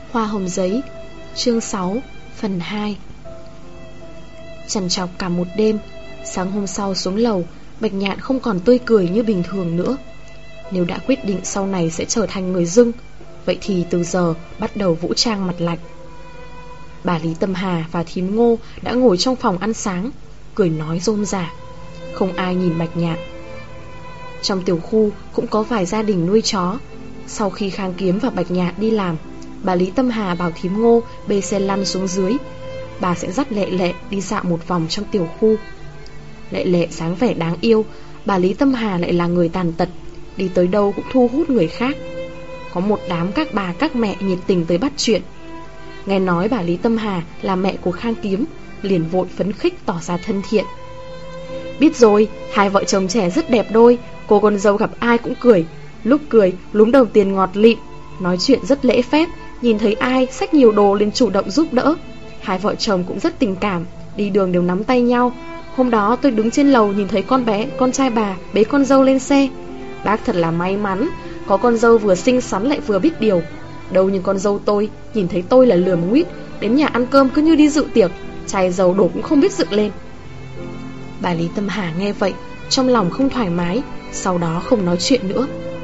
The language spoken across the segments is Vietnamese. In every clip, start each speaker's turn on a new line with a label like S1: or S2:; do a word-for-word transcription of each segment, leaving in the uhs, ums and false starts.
S1: Hoa hồng giấy, chương sáu, phần hai. Trằn trọc cả một đêm, sáng hôm sau xuống lầu, Bạch Nhạn không còn tươi cười như bình thường nữa. Nếu đã quyết định sau này sẽ trở thành người dưng, vậy thì từ giờ bắt đầu vũ trang mặt lạnh. Bà Lý Tâm Hà và thím Ngô đã ngồi trong phòng ăn sáng, cười nói rôm rả. Không ai nhìn Bạch Nhạn. Trong tiểu khu cũng có vài gia đình nuôi chó. Sau khi Khang Kiếm và Bạch Nhạn đi làm, bà Lý Tâm Hà bảo thím Ngô bê xe lăn xuống dưới. Bà sẽ dắt Lệ Lệ đi dạo một vòng trong tiểu khu. Lệ Lệ dáng vẻ đáng yêu, bà Lý Tâm Hà lại là người tàn tật, đi tới đâu cũng thu hút người khác. Có một đám các bà các mẹ nhiệt tình tới bắt chuyện. Nghe nói bà Lý Tâm Hà là mẹ của Khang Kiếm, liền vội phấn khích tỏ ra thân thiện. Biết rồi, hai vợ chồng trẻ rất đẹp đôi, cô con dâu gặp ai cũng cười. Lúc cười, lúm đầu tiền ngọt lịm, nói chuyện rất lễ phép, nhìn thấy ai xách nhiều đồ liền chủ động giúp đỡ. Hai vợ chồng cũng rất tình cảm, đi đường đều nắm tay nhau. Hôm đó tôi đứng trên lầu nhìn thấy con bé, con trai bà bế con dâu lên xe. Bác thật là may mắn, có con dâu vừa xinh xắn lại vừa biết điều. Đâu như con dâu tôi, nhìn thấy tôi là lườm nguýt, đến nhà ăn cơm cứ như đi dự tiệc, chai dầu đổ cũng không biết dựng lên. Bà Lý Tâm Hà nghe vậy, trong lòng không thoải mái, sau đó không nói chuyện nữa.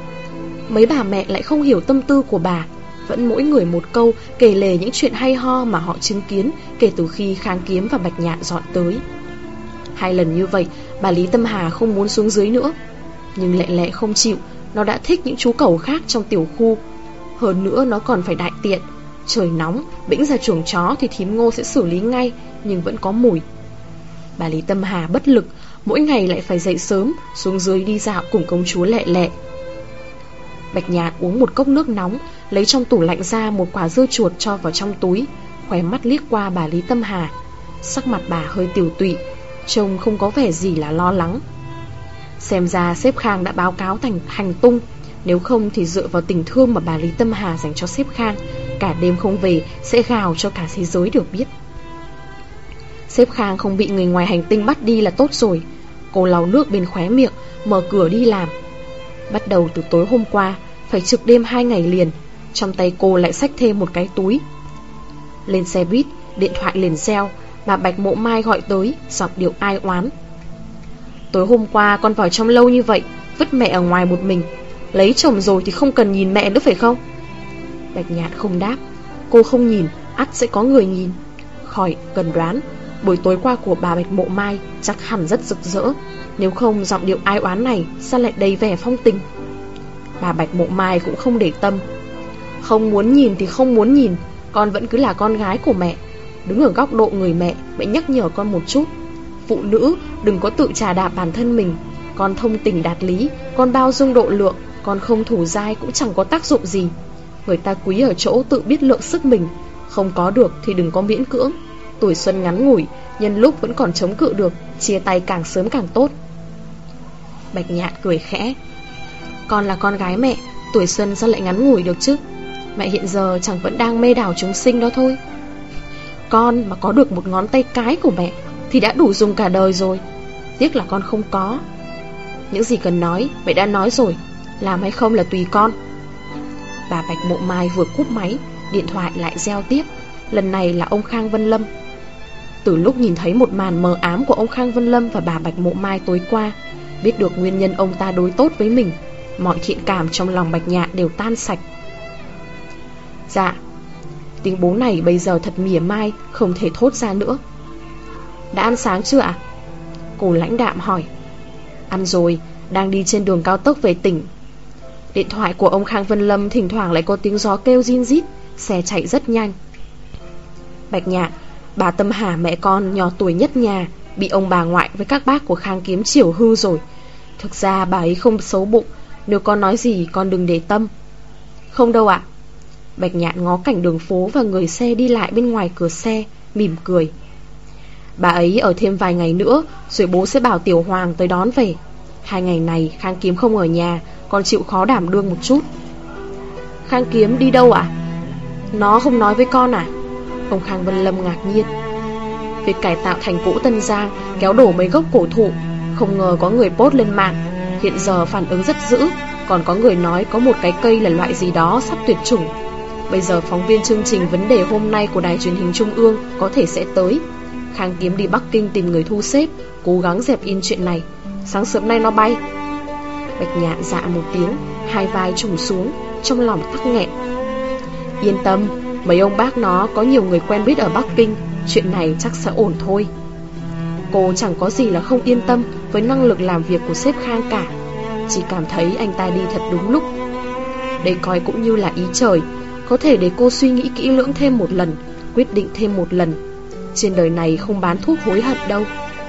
S1: Mấy bà mẹ lại không hiểu tâm tư của bà, vẫn mỗi người một câu kể lể những chuyện hay ho mà họ chứng kiến kể từ khi Khang Kiếm và Bạch Nhạn dọn tới. Hai lần như vậy, bà Lý Tâm Hà không muốn xuống dưới nữa. Nhưng Lệ Lệ không chịu, nó đã thích những chú cẩu khác trong tiểu khu. Hơn nữa nó còn phải đại tiện. Trời nóng, bĩnh ra chuồng chó thì thím Ngô sẽ xử lý ngay, nhưng vẫn có mùi. Bà Lý Tâm Hà bất lực, mỗi ngày lại phải dậy sớm, xuống dưới đi dạo cùng công chúa Lệ Lệ. Bạch Nhạn uống một cốc nước nóng, lấy trong tủ lạnh ra một quả dưa chuột cho vào trong túi, khóe mắt liếc qua bà Lý Tâm Hà. Sắc mặt bà hơi tiều tụy, trông không có vẻ gì là lo lắng. Xem ra sếp Khang đã báo cáo thành hành tung, nếu không thì dựa vào tình thương mà bà Lý Tâm Hà dành cho sếp Khang, cả đêm không về sẽ gào cho cả thế giới đều biết. Sếp Khang không bị người ngoài hành tinh bắt đi là tốt rồi. Cô lau nước bên khóe miệng, mở cửa đi làm. Bắt đầu từ tối hôm qua, phải trực đêm hai ngày liền, trong tay cô lại xách thêm một cái túi. Lên xe buýt, điện thoại liền reo, bà Bạch Mộ Mai gọi tới, giọng điệu ai oán. Tối hôm qua con vào trong lâu như vậy, vứt mẹ ở ngoài một mình, lấy chồng rồi thì không cần nhìn mẹ nữa phải không? Bạch Nhạn không đáp. Cô không nhìn, ắt sẽ có người nhìn. Khỏi cần đoán, buổi tối qua của bà Bạch Mộ Mai chắc hẳn rất rực rỡ, nếu không giọng điệu ai oán này sao lại đầy vẻ phong tình. Bà Bạch Mộ Mai cũng không để tâm. Không muốn nhìn thì không muốn nhìn, con vẫn cứ là con gái của mẹ. Đứng ở góc độ người mẹ, mẹ nhắc nhở con một chút. Phụ nữ đừng có tự trà đạp bản thân mình. Con thông tình đạt lý, con bao dung độ lượng, con không thủ dai cũng chẳng có tác dụng gì. Người ta quý ở chỗ tự biết lượng sức mình. Không có được thì đừng có miễn cưỡng. Tuổi xuân ngắn ngủi, nhân lúc vẫn còn chống cự được, chia tay càng sớm càng tốt. Bạch Nhạn cười khẽ. Con là con gái mẹ, tuổi xuân sao lại ngắn ngủi được chứ? Mẹ hiện giờ chẳng vẫn đang mê đảo chúng sinh đó thôi. Con mà có được một ngón tay cái của mẹ thì đã đủ dùng cả đời rồi. Tiếc là con không có. Những gì cần nói, mẹ đã nói rồi, làm hay không là tùy con. Bà Bạch Mộ Mai vừa cúp máy, điện thoại lại reo tiếp. Lần này là ông Khang Vân Lâm. Từ lúc nhìn thấy một màn mờ ám của ông Khang Vân Lâm và bà Bạch Mộ Mai tối qua, biết được nguyên nhân ông ta đối tốt với mình, mọi thiện cảm trong lòng Bạch Nhạn đều tan sạch. Dạ. Tiếng bố này bây giờ thật mỉa mai, không thể thốt ra nữa. Đã ăn sáng chưa ạ? Cô lãnh đạm hỏi. Ăn rồi, đang đi trên đường cao tốc về tỉnh. Điện thoại của ông Khang Vân Lâm thỉnh thoảng lại có tiếng gió kêu rin rít, xe chạy rất nhanh. Bạch Nhạn, bà Tâm Hà mẹ con nhỏ tuổi nhất nhà, bị ông bà ngoại với các bác của Khang Kiếm chiều hư rồi. Thực ra bà ấy không xấu bụng, nếu con nói gì con đừng để tâm. Không đâu ạ. Bạch Nhạn ngó cảnh đường phố và người xe đi lại bên ngoài cửa xe, mỉm cười. Bà ấy ở thêm vài ngày nữa, rồi bố sẽ bảo Tiểu Hoàng tới đón về. Hai ngày này Khang Kiếm không ở nhà, con chịu khó đảm đương một chút. Khang Kiếm đi đâu ạ? Nó không nói với con à? Ông Khang Vân Lâm ngạc nhiên. Việc cải tạo thành cũ Tân Giang, kéo đổ mấy gốc cổ thụ, không ngờ có người post lên mạng. Hiện giờ phản ứng rất dữ, còn có người nói có một cái cây là loại gì đó sắp tuyệt chủng. Bây giờ phóng viên chương trình Vấn đề hôm nay của đài truyền hình Trung ương có thể sẽ tới. Khang Kiếm đi Bắc Kinh tìm người thu xếp, cố gắng dẹp in chuyện này. Sáng sớm nay nó bay. Bạch Nhạn dạ một tiếng, hai vai trùng xuống, trong lòng tắc nghẹn. Yên tâm, mấy ông bác nó có nhiều người quen biết ở Bắc Kinh, chuyện này chắc sẽ ổn thôi. Cô chẳng có gì là không yên tâm với năng lực làm việc của sếp Khang cả, chỉ cảm thấy anh ta đi thật đúng lúc. Đây coi cũng như là ý trời, có thể để cô suy nghĩ kỹ lưỡng thêm một lần, quyết định thêm một lần. Trên đời này không bán thuốc hối hận đâu.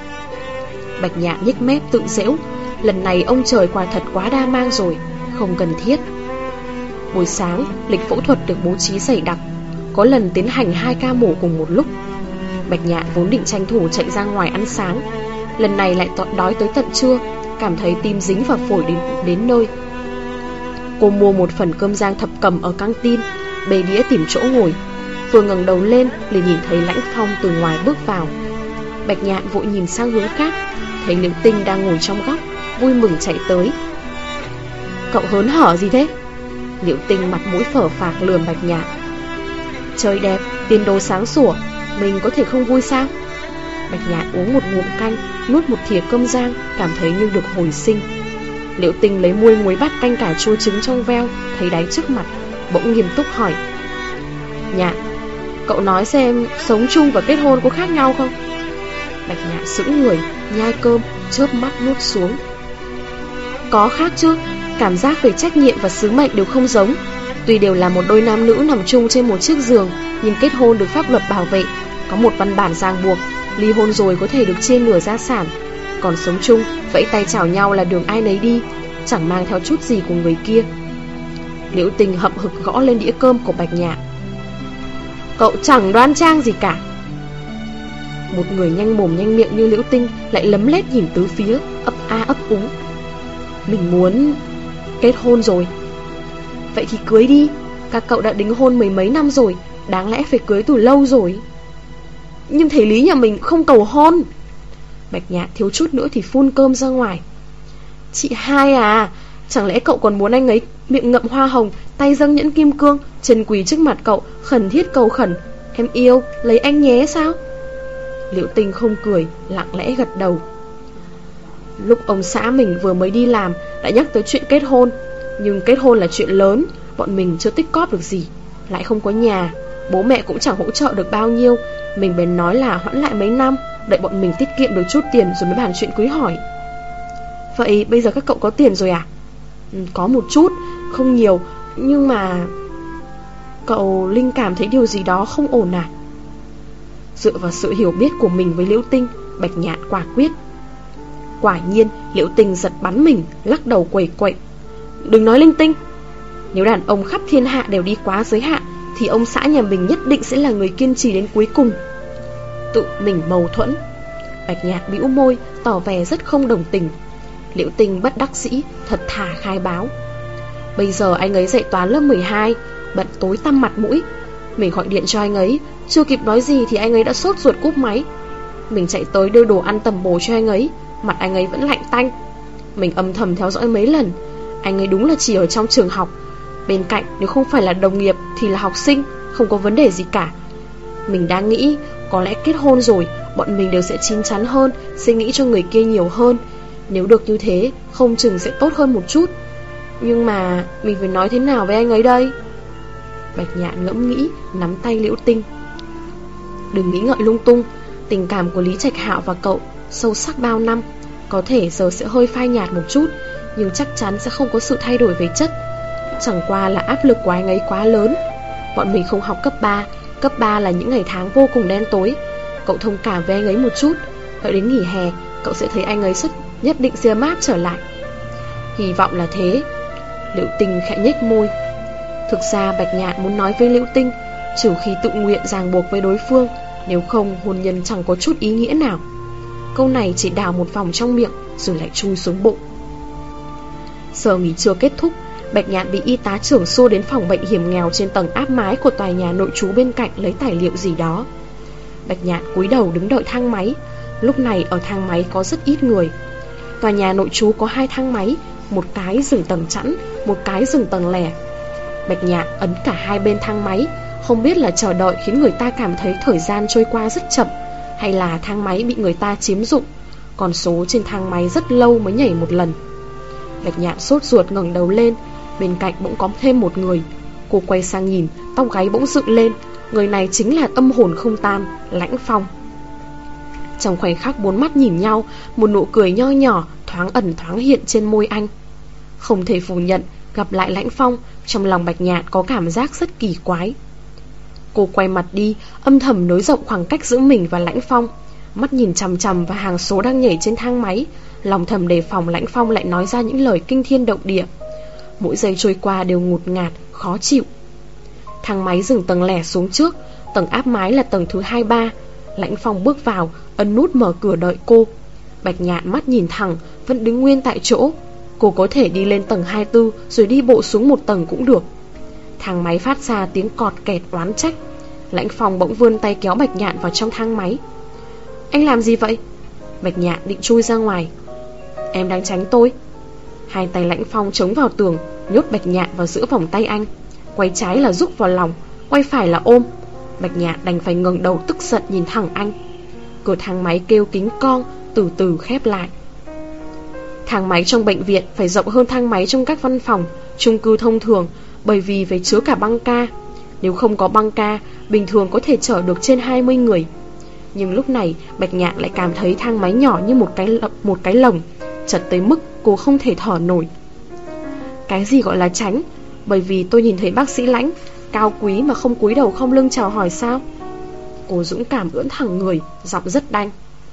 S1: Bạch Nhạn nhếch mép tự giễu, lần này ông trời quả thật quá đa mang rồi, không cần thiết. Buổi sáng, lịch phẫu thuật được bố trí dày đặc, có lần tiến hành hai ca mổ cùng một lúc. Bạch Nhạn vốn định tranh thủ chạy ra ngoài ăn sáng, lần này lại đói tới tận trưa, cảm thấy tim dính vào phổi đến, đến nơi. Cô mua một phần cơm rang thập cẩm ở căng tin, bê đĩa tìm chỗ ngồi. Vừa ngẩng đầu lên liền nhìn thấy Lãnh Phong từ ngoài bước vào. Bạch Nhạn vội nhìn sang hướng khác, thấy Liễu Tinh đang ngồi trong góc, vui mừng chạy tới. Cậu hớn hở gì thế? Liễu Tinh mặt mũi phở phạc lườm Bạch Nhạn. Trời đẹp, tiền đồ sáng sủa, mình có thể không vui sao? Bạch Nhạn uống một ngụm canh, nuốt một thìa cơm rang, cảm thấy như được hồi sinh. Liễu Tinh lấy muôi muối bát canh cà chua trứng trong veo, thấy đáy trước mặt, bỗng nghiêm túc hỏi. Nhạn, cậu nói xem sống chung và kết hôn có khác nhau không? Bạch Nhạn sững người, nhai cơm, chớp mắt nuốt xuống. Có khác chứ, cảm giác về trách nhiệm và sứ mệnh đều không giống. Tuy đều là một đôi nam nữ nằm chung trên một chiếc giường, nhưng kết hôn được pháp luật bảo vệ, có một văn bản ràng buộc, ly hôn rồi có thể được chia nửa gia sản. Còn sống chung, vẫy tay chào nhau là đường ai nấy đi, chẳng mang theo chút gì của người kia. Liễu Tinh hậm hực gõ lên đĩa cơm của Bạch Nhạn. Cậu chẳng đoan trang gì cả. Một người nhanh mồm nhanh miệng như Liễu Tinh lại lấm lét nhìn tứ phía, ấp a ấp úng. Mình muốn kết hôn rồi. Vậy thì cưới đi, các cậu đã đính hôn mười mấy năm rồi, đáng lẽ phải cưới từ lâu rồi. Nhưng thầy Lý nhà mình không cầu hôn. Bạch Nhạn thiếu chút nữa thì phun cơm ra ngoài. Chị hai à, chẳng lẽ cậu còn muốn anh ấy miệng ngậm hoa hồng, tay dâng nhẫn kim cương, chân quỳ trước mặt cậu, khẩn thiết cầu khẩn, em yêu, lấy anh nhé sao? Liễu Tinh không cười, lặng lẽ gật đầu. Lúc ông xã mình vừa mới đi làm đã nhắc tới chuyện kết hôn, nhưng kết hôn là chuyện lớn, bọn mình chưa tích cóp được gì, lại không có nhà, bố mẹ cũng chẳng hỗ trợ được bao nhiêu. Mình bèn nói là hoãn lại mấy năm, đợi bọn mình tiết kiệm được chút tiền rồi mới bàn chuyện cưới hỏi. Vậy bây giờ các cậu có tiền rồi à? Ừ, có một chút, không nhiều, nhưng mà... Cậu linh cảm thấy điều gì đó không ổn à? Dựa vào sự hiểu biết của mình với Liễu Tinh, Bạch Nhạn quả quyết. Quả nhiên Liễu Tinh giật bắn mình, lắc đầu quẩy quậy. Đừng nói linh tinh. Nếu đàn ông khắp thiên hạ đều đi quá giới hạn, thì ông xã nhà mình nhất định sẽ là người kiên trì đến cuối cùng. Tự mình mâu thuẫn. Bạch Nhạn bĩu môi, tỏ vẻ rất không đồng tình. Liễu Tinh bất đắc dĩ, thật thà khai báo. Bây giờ anh ấy dạy toán lớp mười hai, bận tối tăm mặt mũi. Mình gọi điện cho anh ấy, chưa kịp nói gì thì anh ấy đã sốt ruột cúp máy. Mình chạy tới đưa đồ ăn tầm bổ cho anh ấy, mặt anh ấy vẫn lạnh tanh. Mình âm thầm theo dõi mấy lần, anh ấy đúng là chỉ ở trong trường học, bên cạnh nếu không phải là đồng nghiệp thì là học sinh, không có vấn đề gì cả. Mình đang nghĩ có lẽ kết hôn rồi bọn mình đều sẽ chín chắn hơn, suy nghĩ cho người kia nhiều hơn. Nếu được như thế, không chừng sẽ tốt hơn một chút. Nhưng mà mình phải nói thế nào với anh ấy đây? Bạch Nhạn ngẫm nghĩ, nắm tay Liễu Tinh. Đừng nghĩ ngợi lung tung. Tình cảm của Lý Trạch Hạo và cậu sâu sắc bao năm, có thể giờ sẽ hơi phai nhạt một chút, nhưng chắc chắn sẽ không có sự thay đổi về chất. Chẳng qua là áp lực của anh ấy quá lớn. Bọn mình không học cấp ba, cấp ba là những ngày tháng vô cùng đen tối. Cậu thông cảm với anh ấy một chút, đợi đến nghỉ hè cậu sẽ thấy anh ấy xuất nhất định sẽ mát trở lại. Hy vọng là thế. Liễu Tinh khẽ nhếch môi. Thực ra Bạch Nhạn muốn nói với Liễu Tinh, trừ khi tự nguyện ràng buộc với đối phương, nếu không hôn nhân chẳng có chút ý nghĩa nào. Câu này chỉ đào một vòng trong miệng rồi lại chui xuống bụng. Giờ nghỉ trưa kết thúc, Bạch Nhạn bị y tá trưởng xô đến phòng bệnh hiểm nghèo trên tầng áp mái của tòa nhà nội trú bên cạnh lấy tài liệu gì đó. Bạch Nhạn cúi đầu đứng đợi thang máy. Lúc này ở thang máy có rất ít người. Tòa nhà nội trú có hai thang máy, một cái dừng tầng chẵn, một cái dừng tầng lẻ. Bạch Nhạn ấn cả hai bên thang máy. Không biết là chờ đợi khiến người ta cảm thấy thời gian trôi qua rất chậm, hay là thang máy bị người ta chiếm dụng. Con số trên thang máy rất lâu mới nhảy một lần. Bạch Nhạn sốt ruột ngẩng đầu lên. Bên cạnh bỗng có thêm một người. Cô quay sang nhìn, tóc gáy bỗng dựng lên. Người này chính là tâm hồn không tan, Lãnh Phong. Trong khoảnh khắc bốn mắt nhìn nhau, một nụ cười nho nhỏ thoáng ẩn thoáng hiện trên môi anh. Không thể phủ nhận, gặp lại Lãnh Phong, trong lòng Bạch Nhạn có cảm giác rất kỳ quái. Cô quay mặt đi, âm thầm nới rộng khoảng cách giữa mình và Lãnh Phong, mắt nhìn chằm chằm vào hàng số đang nhảy trên thang máy, lòng thầm đề phòng Lãnh Phong lại nói ra những lời kinh thiên động địa. Mỗi giây trôi qua đều ngột ngạt, khó chịu. Thang máy dừng tầng lẻ xuống trước, tầng áp mái là tầng thứ hai ba. Lãnh Phong bước vào, ấn nút mở cửa đợi cô. Bạch Nhạn mắt nhìn thẳng, vẫn đứng nguyên tại chỗ. Cô có thể đi lên tầng hai mươi tư rồi đi bộ xuống một tầng cũng được. Thang máy phát ra tiếng cọt kẹt oán trách. Lãnh Phong bỗng vươn tay kéo Bạch Nhạn vào trong thang máy. Anh làm gì vậy? Bạch Nhạn định chui ra ngoài. Em đang tránh tôi. Hai tay Lãnh Phong chống vào tường, nhốt Bạch Nhạn vào giữa vòng tay anh. Quay trái là rúc vào lòng, quay phải là ôm. Bạch Nhạn đành phải ngẩng đầu tức giận nhìn thẳng anh. Cửa thang máy kêu kính cong, từ từ khép lại. Thang máy trong bệnh viện phải rộng hơn thang máy trong các văn phòng, chung cư thông thường, bởi vì phải chứa cả băng ca. Nếu không có băng ca, bình thường có thể chở được trên hai mươi người. Nhưng lúc này Bạch Nhạn lại cảm thấy thang máy nhỏ như một cái, một cái lồng, chật tới mức cô không thể thở nổi. Cái gì gọi là tránh? Bởi vì tôi nhìn thấy bác sĩ Lãnh, cao quý mà không cúi đầu không lưng chào hỏi sao? Cô dũng cảm ưỡn thẳng người, giọng rất đanh.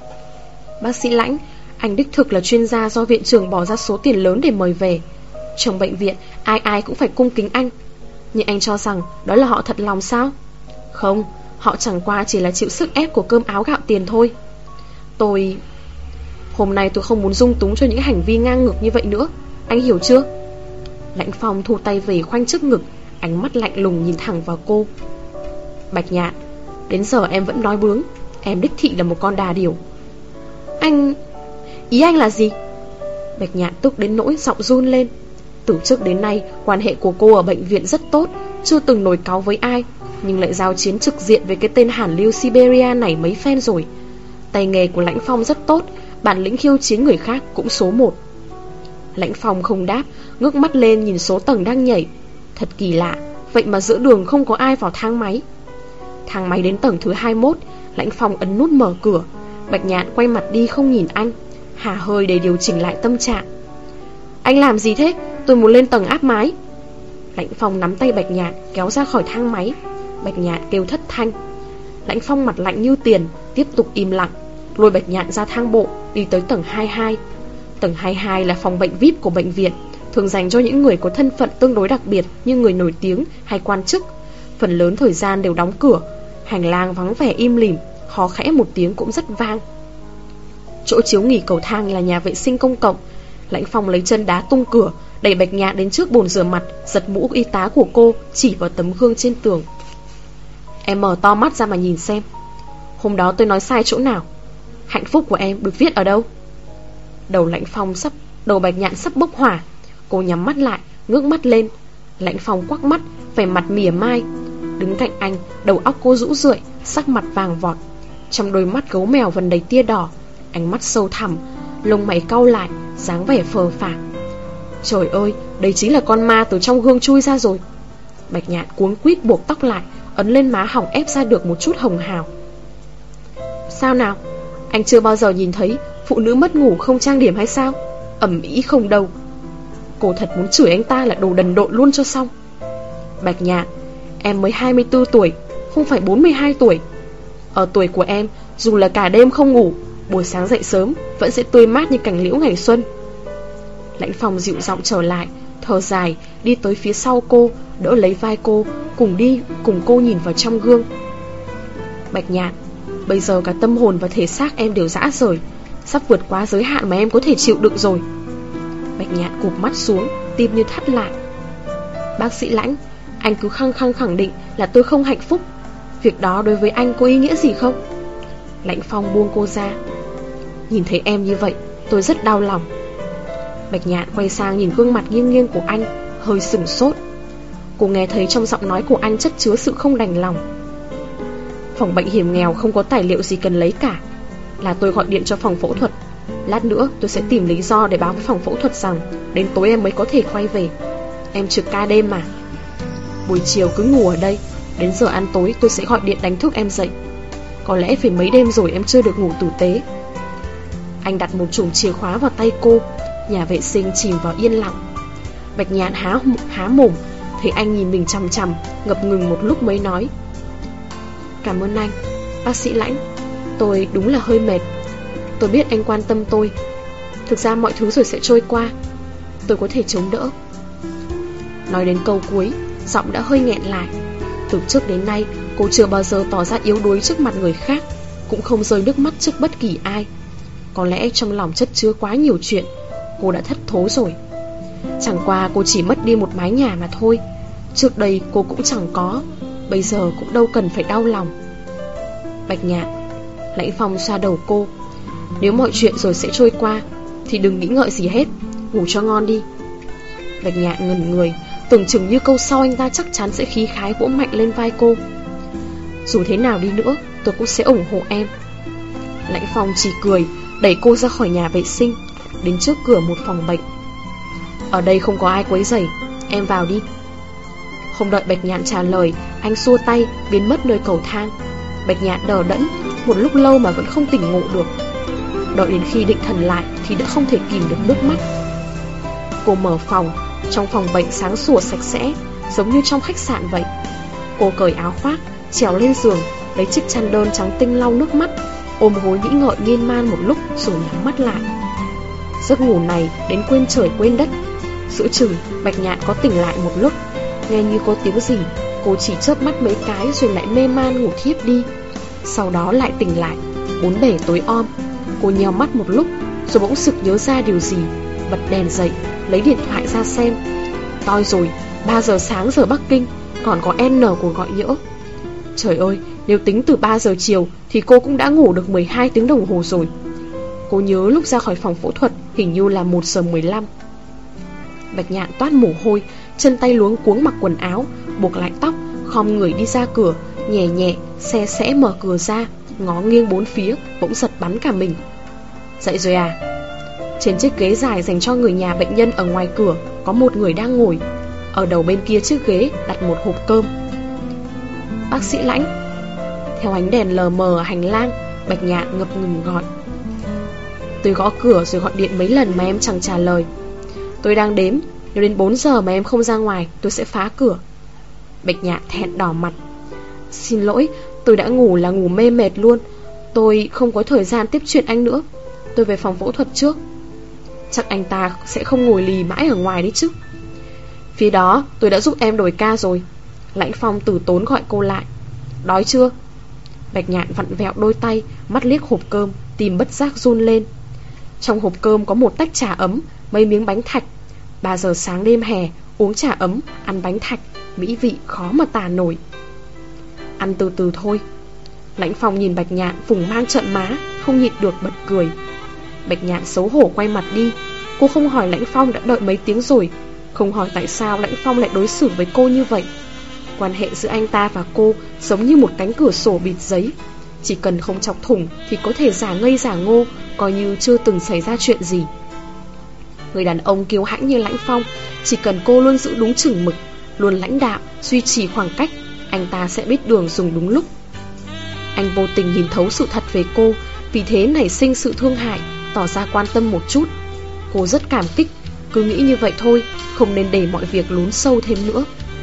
S1: Bác sĩ Lãnh, anh đích thực là chuyên gia do viện trưởng bỏ ra số tiền lớn để mời về. Trong bệnh viện, ai ai cũng phải cung kính anh. Nhưng anh cho rằng đó là họ thật lòng sao? Không, họ chẳng qua chỉ là chịu sức ép của cơm áo gạo tiền thôi. Tôi... Hôm nay tôi không muốn dung túng cho những hành vi ngang ngược như vậy nữa. Anh hiểu chưa? Lãnh Phong thu tay về khoanh trước ngực, ánh mắt lạnh lùng nhìn thẳng vào cô. Bạch Nhạn, đến giờ em vẫn nói bướng. Em đích thị là một con đà điểu. Anh... Ý anh là gì? Bạch Nhạn tức đến nỗi giọng run lên. Từ trước đến nay, quan hệ của cô ở bệnh viện rất tốt, chưa từng nổi cáu với ai, nhưng lại giao chiến trực diện với cái tên Hàn Lưu Siberia này mấy phen rồi. Tay nghề của Lãnh Phong rất tốt, bản lĩnh khiêu chiến người khác cũng số một. Lãnh Phong không đáp, ngước mắt lên nhìn số tầng đang nhảy. Thật kỳ lạ, vậy mà giữa đường không có ai vào thang máy. Thang máy đến tầng thứ hai mươi mốt, Lãnh Phong ấn nút mở cửa. Bạch Nhạn quay mặt đi không nhìn anh, hả hơi để điều chỉnh lại tâm trạng. Anh làm gì thế? Tôi muốn lên tầng áp mái. Lãnh Phong nắm tay Bạch Nhạn kéo ra khỏi thang máy. Bạch Nhạn kêu thất thanh. Lãnh Phong mặt lạnh như tiền, tiếp tục im lặng, lôi Bạch Nhạn ra thang bộ, đi tới tầng hai mươi hai. Tầng hai mươi hai là phòng bệnh vi ai pi của bệnh viện, thường dành cho những người có thân phận tương đối đặc biệt như người nổi tiếng hay quan chức. Phần lớn thời gian đều đóng cửa. Hành lang vắng vẻ im lìm, khó khẽ một tiếng cũng rất vang. Chỗ chiếu nghỉ cầu thang là nhà vệ sinh công cộng. Lãnh Phong lấy chân đá tung cửa, đẩy Bạch Nhạn đến trước bồn rửa mặt, giật mũ y tá của cô, chỉ vào tấm gương trên tường. Em mở to mắt ra mà nhìn xem. Hôm đó tôi nói sai chỗ nào? Hạnh phúc của em được viết ở đâu? Đầu Lãnh Phong sắp, đầu Bạch Nhạn sắp bốc hỏa. Cô nhắm mắt lại, ngước mắt lên. Lãnh Phong quắc mắt, vẻ mặt mỉa mai. Đứng cạnh anh, đầu óc cô rũ rượi, sắc mặt vàng vọt. Trong đôi mắt gấu mèo vần đầy tia đỏ, ánh mắt sâu thẳm, lông mày cau lại, dáng vẻ phờ phạc. Trời ơi, đây chính là con ma từ trong gương chui ra rồi. Bạch Nhạn cuống quýt buộc tóc lại, ấn lên má hỏng ép ra được một chút hồng hào. Sao nào? Anh chưa bao giờ nhìn thấy phụ nữ mất ngủ không trang điểm hay sao? Ẩm ĩ không đâu. Cô thật muốn chửi anh ta là đồ đần độn luôn cho xong. Bạch Nhạn, em mới hai mươi tư tuổi, không phải bốn mươi hai tuổi. Ở tuổi của em, dù là cả đêm không ngủ, buổi sáng dậy sớm vẫn sẽ tươi mát như cành liễu ngày xuân. Lãnh Phong dịu giọng trở lại, thở dài, đi tới phía sau cô, đỡ lấy vai cô, cùng đi, cùng cô nhìn vào trong gương. Bạch Nhạn, bây giờ cả tâm hồn và thể xác em đều rã rời, sắp vượt quá giới hạn mà em có thể chịu đựng rồi. Bạch Nhạn cụp mắt xuống, tim như thắt lại. Bác sĩ Lãnh, anh cứ khăng khăng khẳng định là tôi không hạnh phúc. Việc đó đối với anh có ý nghĩa gì không? Lãnh Phong buông cô ra. Nhìn thấy em như vậy, tôi rất đau lòng. Bạch Nhạn quay sang nhìn gương mặt nghiêng nghiêng của anh, hơi sửng sốt. Cô nghe thấy trong giọng nói của anh chất chứa sự không đành lòng. Phòng bệnh hiểm nghèo không có tài liệu gì cần lấy cả. Là tôi gọi điện cho phòng phẫu thuật. Lát nữa tôi sẽ tìm lý do để báo với phòng phẫu thuật rằng đến tối em mới có thể quay về. Em trực ca đêm mà. Buổi chiều cứ ngủ ở đây, đến giờ ăn tối tôi sẽ gọi điện đánh thức em dậy. Có lẽ phải mấy đêm rồi em chưa được ngủ tử tế. Anh đặt một chùm chìa khóa vào tay cô. Nhà vệ sinh chìm vào yên lặng. Bạch Nhạn há, há mồm, thấy anh nhìn mình chằm chằm, ngập ngừng một lúc mới nói: Cảm ơn anh, bác sĩ Lãnh. Tôi đúng là hơi mệt. Tôi biết anh quan tâm tôi. Thực ra mọi thứ rồi sẽ trôi qua. Tôi có thể chống đỡ. Nói đến câu cuối, giọng đã hơi nghẹn lại. Từ trước đến nay, cô chưa bao giờ tỏ ra yếu đuối trước mặt người khác, cũng không rơi nước mắt trước bất kỳ ai. Có lẽ trong lòng chất chứa quá nhiều chuyện, cô đã thất thố rồi. Chẳng qua cô chỉ mất đi một mái nhà mà thôi. Trước đây cô cũng chẳng có, bây giờ cũng đâu cần phải đau lòng. Bạch Nhạn. Lãnh Phong xoa đầu cô. Nếu mọi chuyện rồi sẽ trôi qua thì đừng nghĩ ngợi gì hết, ngủ cho ngon đi. Bạch Nhạn ngẩn người, tưởng chừng như câu sau anh ta chắc chắn sẽ khí khái vỗ mạnh lên vai cô. Dù thế nào đi nữa, tôi cũng sẽ ủng hộ em. Lãnh Phong chỉ cười, đẩy cô ra khỏi nhà vệ sinh, đến trước cửa một phòng bệnh. Ở đây không có ai quấy rầy, em vào đi. Không đợi Bạch Nhạn trả lời, anh xua tay, biến mất nơi cầu thang. Bạch Nhạn đờ đẫn, một lúc lâu mà vẫn không tỉnh ngộ được. Đợi đến khi định thần lại thì đã không thể kìm được nước mắt. Cô mở phòng. Trong phòng bệnh sáng sủa sạch sẽ, giống như trong khách sạn vậy. Cô cởi áo khoác, trèo lên giường, lấy chiếc chăn đơn trắng tinh lau nước mắt, ôm gối nghĩ ngợi miên man một lúc rồi nhắm mắt lại. Giấc ngủ này đến quên trời quên đất. Giữa chừng Bạch Nhạn có tỉnh lại một lúc, nghe như có tiếng gì. Cô chỉ chớp mắt mấy cái rồi lại mê man ngủ thiếp đi. Sau đó lại tỉnh lại, bốn bề tối om. Cô nheo mắt một lúc rồi bỗng sực nhớ ra điều gì, bật đèn dậy, lấy điện thoại ra xem. Toi rồi, ba giờ sáng giờ Bắc Kinh, còn có N cuộc gọi nhỡ. Trời ơi, nếu tính từ ba giờ chiều thì cô cũng đã ngủ được mười hai tiếng đồng hồ rồi. Cô nhớ lúc ra khỏi phòng phẫu thuật hình như là một giờ mười lăm. Bạch Nhạn toát mồ hôi, chân tay luống cuống mặc quần áo, buộc lại tóc, khom người đi ra cửa, nhẹ nhẹ, xe sẽ mở cửa ra, ngó nghiêng bốn phía, bỗng giật bắn cả mình. Dậy rồi à? Trên chiếc ghế dài dành cho người nhà bệnh nhân ở ngoài cửa có một người đang ngồi. Ở đầu bên kia chiếc ghế đặt một hộp cơm. Bác sĩ Lãnh. Theo ánh đèn lờ mờ ở hành lang, Bạch Nhạn ngập ngừng gọi. Tôi gõ cửa rồi gọi điện mấy lần mà em chẳng trả lời. Tôi đang đếm, nếu đến bốn giờ mà em không ra ngoài tôi sẽ phá cửa. Bạch Nhạn thẹn đỏ mặt. Xin lỗi, tôi đã ngủ là ngủ mê mệt luôn. Tôi không có thời gian tiếp chuyện anh nữa. Tôi về phòng phẫu thuật trước. Chắc anh ta sẽ không ngồi lì mãi ở ngoài đấy chứ. Phía đó tôi đã giúp em đổi ca rồi. Lãnh Phong từ tốn gọi cô lại. Đói chưa? Bạch Nhạn vặn vẹo đôi tay, mắt liếc hộp cơm, tim bất giác run lên. Trong hộp cơm có một tách trà ấm, mấy miếng bánh thạch. Ba giờ sáng đêm hè, uống trà ấm, ăn bánh thạch, mỹ vị khó mà tả nổi. Ăn từ từ thôi. Lãnh Phong nhìn Bạch Nhạn phùng mang trợn má, không nhịn được bật cười. Bạch Nhạn xấu hổ quay mặt đi. Cô không hỏi Lãnh Phong đã đợi mấy tiếng rồi, không hỏi tại sao Lãnh Phong lại đối xử với cô như vậy. Quan hệ giữa anh ta và cô giống như một cánh cửa sổ bịt giấy. Chỉ cần không chọc thủng thì có thể giả ngây giả ngô, coi như chưa từng xảy ra chuyện gì. Người đàn ông kiêu hãnh như Lãnh Phong, chỉ cần cô luôn giữ đúng chừng mực, luôn lãnh đạo, duy trì khoảng cách, anh ta sẽ biết đường dùng đúng lúc. Anh vô tình nhìn thấu sự thật về cô, vì thế nảy sinh sự thương hại, tỏ ra quan tâm một chút. Cô rất cảm kích, cứ nghĩ như vậy thôi, không nên để mọi việc lún sâu thêm nữa.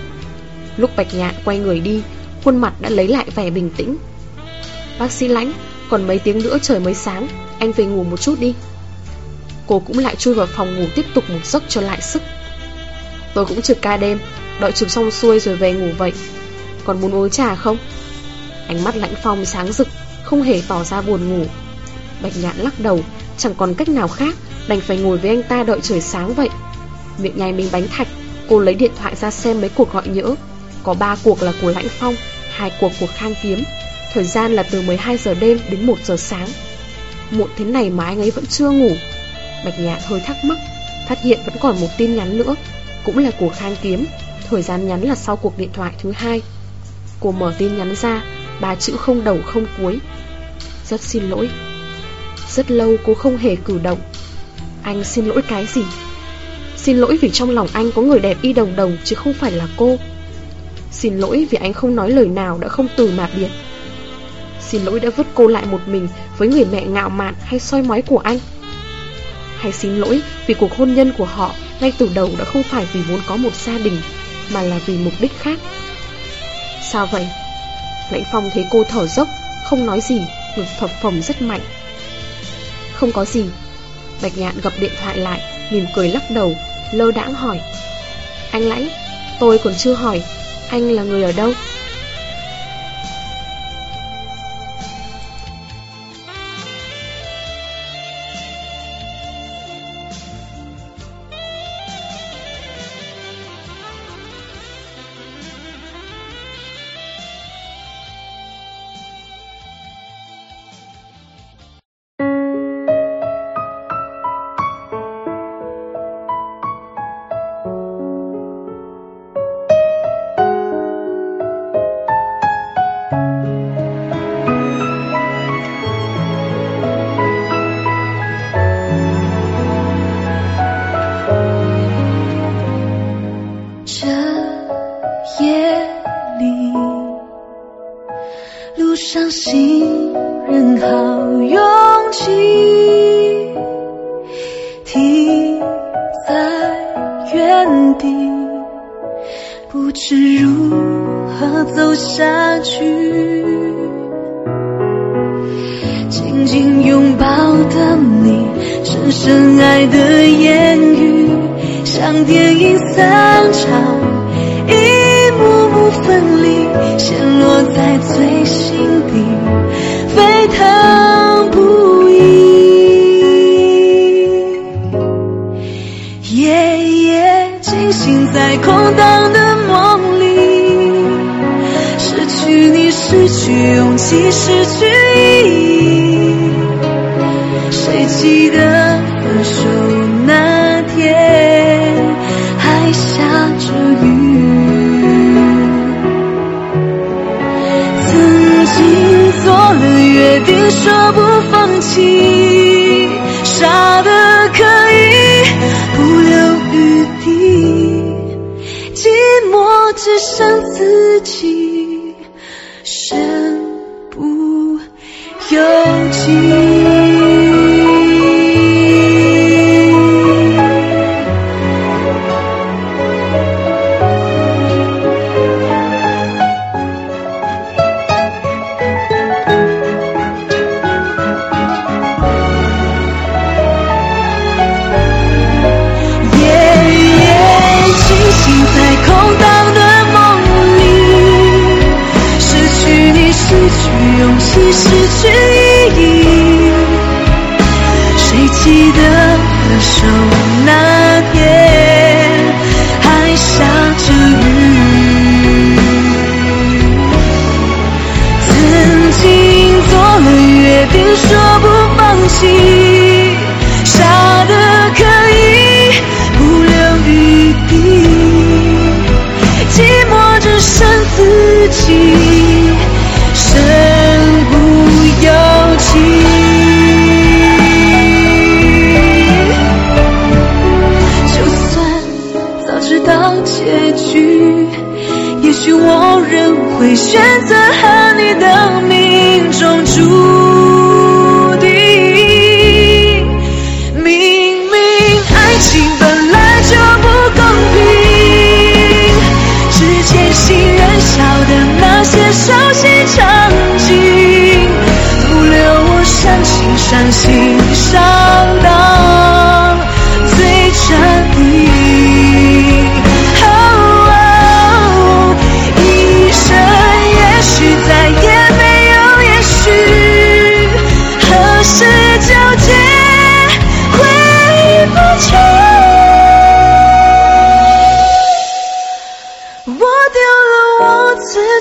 S1: Lúc Bạch Nhạn quay người đi, khuôn mặt đã lấy lại vẻ bình tĩnh. Bác sĩ Lãnh, còn mấy tiếng nữa trời mới sáng, anh về ngủ một chút đi. Cô cũng lại chui vào phòng ngủ tiếp tục một giấc cho lại sức. Tôi cũng trực ca đêm, đợi chụp xong xuôi rồi về ngủ vậy. Còn muốn uống trà không? Ánh mắt Lãnh Phong sáng rực, không hề tỏ ra buồn ngủ. Bạch Nhạn lắc đầu, chẳng còn cách nào khác, đành phải ngồi với anh ta đợi trời sáng vậy. Miệng nhai miếng bánh thạch, cô lấy điện thoại ra xem mấy cuộc gọi nhỡ. Có ba cuộc là của Lãnh Phong, hai cuộc của Khang Kiếm. Thời gian là từ mười hai giờ đêm đến một giờ sáng. Muộn thế này mà anh ấy vẫn chưa ngủ. Bạch Nhạn hơi thắc mắc, phát hiện vẫn còn một tin nhắn nữa, cũng là của Khang Kiếm, Thời gian nhắn là sau cuộc điện thoại thứ hai. Cô mở tin nhắn ra, ba chữ không đầu không cuối: rất xin lỗi. Rất lâu cô không hề cử động. Anh xin lỗi cái gì? Xin lỗi vì trong lòng anh có người đẹp y đồng đồng chứ không phải là cô. Xin lỗi vì anh không nói lời nào đã không từ mà biệt. Xin lỗi đã vứt cô lại một mình với người mẹ ngạo mạn hay soi mói của anh. Hay xin lỗi vì cuộc hôn nhân của họ ngay từ đầu đã không phải vì muốn có một gia đình, mà là vì mục đích khác. Sao vậy? Lãnh Phong thấy cô thở dốc, không nói gì, ngực phập phồng rất mạnh. Không có gì. Bạch Nhạn gập điện thoại lại, mỉm cười lắc đầu, lơ đãng hỏi: Anh Lãnh, tôi còn chưa hỏi, anh là người ở đâu?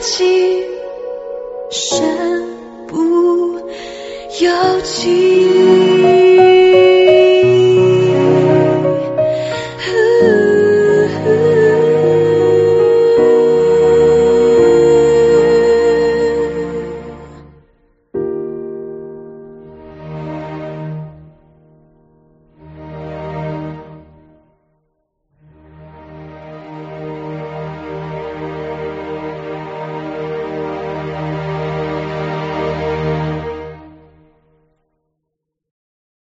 S2: 身不由己。